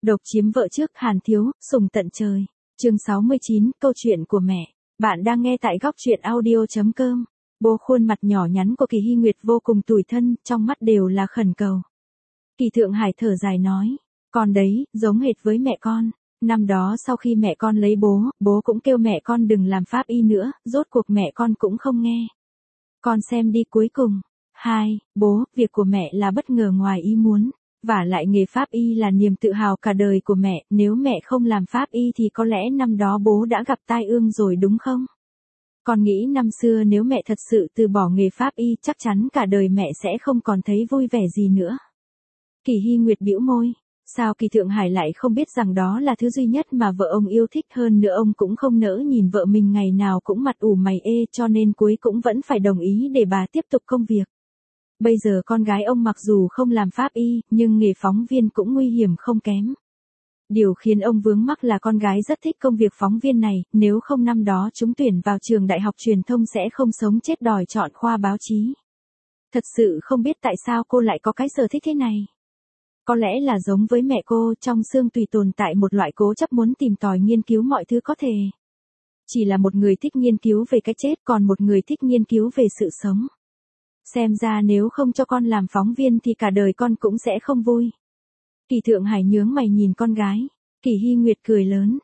Độc chiếm vợ trước Hàn Thiếu, sùng tận trời. Chương 69, câu chuyện của mẹ. Bạn đang nghe tại góc truyện audio.com. Bố khuôn mặt nhỏ nhắn của Kỳ Hy Nguyệt vô cùng tủi thân, trong mắt đều là khẩn cầu. Kỳ Thượng Hải thở dài nói, con đấy, giống hệt với mẹ con. Năm đó sau khi mẹ con lấy bố cũng kêu mẹ con đừng làm pháp y nữa, rốt cuộc mẹ con cũng không nghe. Con xem đi cuối cùng. 2. Bố, việc của mẹ là bất ngờ ngoài ý muốn. Vả lại nghề pháp y là niềm tự hào cả đời của mẹ, nếu mẹ không làm pháp y thì có lẽ năm đó bố đã gặp tai ương rồi đúng không? Con nghĩ năm xưa nếu mẹ thật sự từ bỏ nghề pháp y chắc chắn cả đời mẹ sẽ không còn thấy vui vẻ gì nữa. Kỳ Hy Nguyệt bĩu môi. Sao Kỳ Thượng Hải lại không biết rằng đó là thứ duy nhất mà vợ ông yêu thích, hơn nữa ông cũng không nỡ nhìn vợ mình ngày nào cũng mặt ủ mày ê, cho nên cuối cũng vẫn phải đồng ý để bà tiếp tục công việc. Bây giờ con gái ông mặc dù không làm pháp y, nhưng nghề phóng viên cũng nguy hiểm không kém. Điều khiến ông vướng mắc là con gái rất thích công việc phóng viên này, nếu không năm đó trúng tuyển vào trường đại học truyền thông sẽ không sống chết đòi chọn khoa báo chí. Thật sự không biết tại sao cô lại có cái sở thích thế này. Có lẽ là giống với mẹ cô, trong xương tùy tồn tại một loại cố chấp muốn tìm tòi nghiên cứu mọi thứ có thể. Chỉ là một người thích nghiên cứu về cái chết, còn một người thích nghiên cứu về sự sống. Xem ra nếu không cho con làm phóng viên thì cả đời con cũng sẽ không vui. Kỳ Thượng Hải nhướng mày nhìn con gái. Kỳ Hy Nguyệt cười lớn.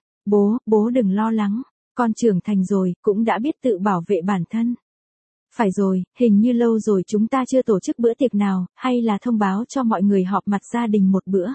Bố đừng lo lắng. Con trưởng thành rồi, cũng đã biết tự bảo vệ bản thân. Phải rồi, hình như lâu rồi chúng ta chưa tổ chức bữa tiệc nào, hay là thông báo cho mọi người họp mặt gia đình một bữa.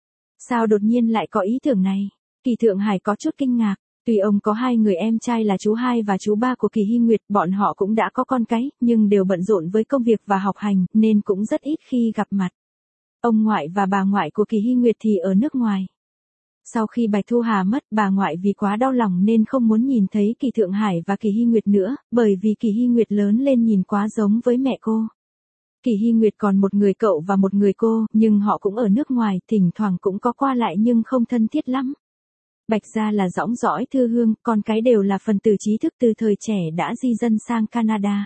Sao đột nhiên lại có ý tưởng này? Kỳ Thượng Hải có chút kinh ngạc. Tuy ông có hai người em trai là chú hai và chú ba của Kỳ Hy Nguyệt, bọn họ cũng đã có con cái, nhưng đều bận rộn với công việc và học hành, nên cũng rất ít khi gặp mặt. Ông ngoại và bà ngoại của Kỳ Hy Nguyệt thì ở nước ngoài. Sau khi Bạch Thu Hà mất, bà ngoại vì quá đau lòng nên không muốn nhìn thấy Kỳ Thượng Hải và Kỳ Hy Nguyệt nữa, bởi vì Kỳ Hy Nguyệt lớn lên nhìn quá giống với mẹ cô. Kỳ Hy Nguyệt còn một người cậu và một người cô, nhưng họ cũng ở nước ngoài, thỉnh thoảng cũng có qua lại nhưng không thân thiết lắm. Bạch gia là dõng dõi thư hương, con cái đều là phần tử trí thức từ thời trẻ đã di dân sang Canada.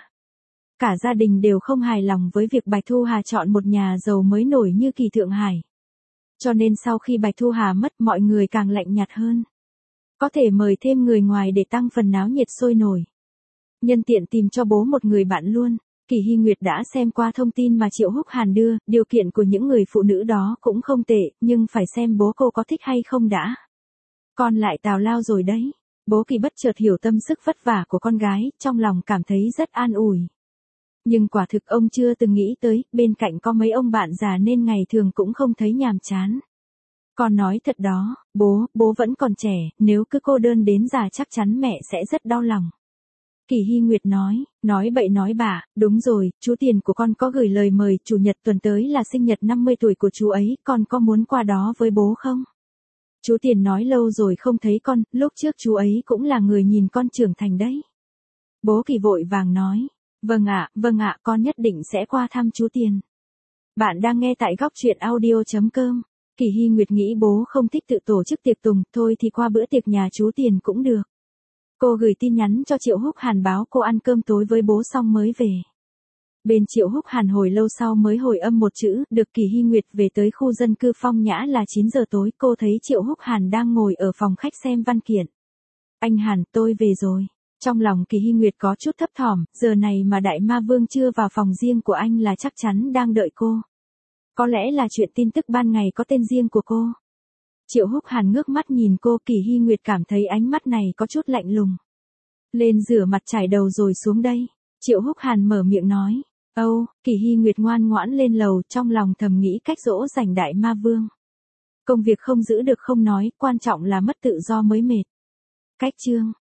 Cả gia đình đều không hài lòng với việc Bạch Thu Hà chọn một nhà giàu mới nổi như Kỳ Thượng Hải. Cho nên sau khi Bạch Thu Hà mất, mọi người càng lạnh nhạt hơn. Có thể mời thêm người ngoài để tăng phần náo nhiệt sôi nổi. Nhân tiện tìm cho bố một người bạn luôn. Kỳ Hy Nguyệt đã xem qua thông tin mà Triệu Húc Hàn đưa, điều kiện của những người phụ nữ đó cũng không tệ, nhưng phải xem bố cô có thích hay không đã. Con lại tào lao rồi đấy. Bố Kỳ bất chợt hiểu tâm sức vất vả của con gái, trong lòng cảm thấy rất an ủi. Nhưng quả thực ông chưa từng nghĩ tới, bên cạnh có mấy ông bạn già nên ngày thường cũng không thấy nhàm chán. Con nói thật đó, bố vẫn còn trẻ, nếu cứ cô đơn đến già chắc chắn mẹ sẽ rất đau lòng. Kỳ Hy Nguyệt nói bậy nói bạ, đúng rồi, chú Tiền của con có gửi lời mời, chủ nhật tuần tới là sinh nhật 50 tuổi của chú ấy, con có muốn qua đó với bố không? Chú Tiền nói lâu rồi không thấy con, lúc trước chú ấy cũng là người nhìn con trưởng thành đấy. Bố Kỳ vội vàng nói, vâng ạ, con nhất định sẽ qua thăm chú Tiền. Bạn đang nghe tại góc truyện audio.com. Kỳ Hy Nguyệt nghĩ bố không thích tự tổ chức tiệc tùng, thôi thì qua bữa tiệc nhà chú Tiền cũng được. Cô gửi tin nhắn cho Triệu Húc Hàn báo cô ăn cơm tối với bố xong mới về. Bên Triệu Húc Hàn hồi lâu sau mới hồi âm một chữ, được. Kỳ Hy Nguyệt về tới khu dân cư Phong Nhã là 9 giờ tối, cô thấy Triệu Húc Hàn đang ngồi ở phòng khách xem văn kiện. Anh Hàn, tôi về rồi. Trong lòng Kỳ Hy Nguyệt có chút thấp thỏm, giờ này mà Đại Ma Vương chưa vào phòng riêng của anh là chắc chắn đang đợi cô. Có lẽ là chuyện tin tức ban ngày có tên riêng của cô. Triệu Húc Hàn ngước mắt nhìn cô, Kỳ Hy Nguyệt cảm thấy ánh mắt này có chút lạnh lùng. Lên rửa mặt trải đầu rồi xuống đây. Triệu Húc Hàn mở miệng nói. Kỳ Hy Nguyệt ngoan ngoãn lên lầu, trong lòng thầm nghĩ cách dỗ dành Đại Ma Vương. Công việc không giữ được không nói, quan trọng là mất tự do mới mệt. Cách chương